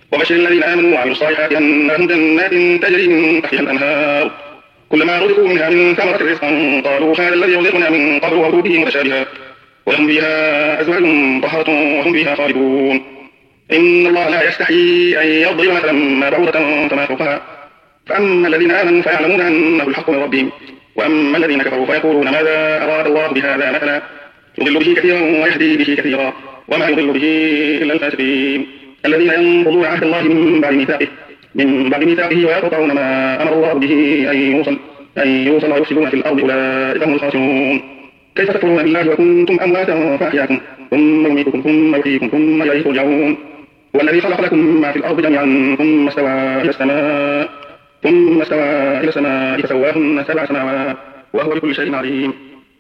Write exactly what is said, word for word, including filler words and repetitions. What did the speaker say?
وبشر الذين آمنوا وعملوا الصالحات أن لهم جنات تجري من تحتها الأنهار كلما رزقوا منها من ثمرة رزقا قالوا هذا الذي رزقنا من قبل وأتوا به متشابها ولهم فيها أزواج مطهرة وهم فيها خالدون إن الله لا يستحيي أن يضرب مثلا ما بعوضة فما فوقها فأما الذين آمنوا فيعلمون أنه الحق من ربهم وأما الذين كفروا فيقولون ماذا أراد الله بهذا مثلا يضل به كثيرا ويهدي به كثيرا وما يضل به إلا الفاسقين الذين ينقضون عهد الله من بعد ميثاقه من بعد ميثاقه ويقطعون ما أمر الله به أن يوصل أن يوصل ويفسدون في الأرض أولئك هم الخاسرون كيف تكفرون بالله وكنتم أمواتا فأحياكم ثم يميتكم ثم يحييكم ثم إليه ترجعون والذي خلق لكم ما في الأرض جميعا ثم استوى إلى السماء ثم استوى إلى السماء فسواهن سبع سماوات وهو بكل شيء عليم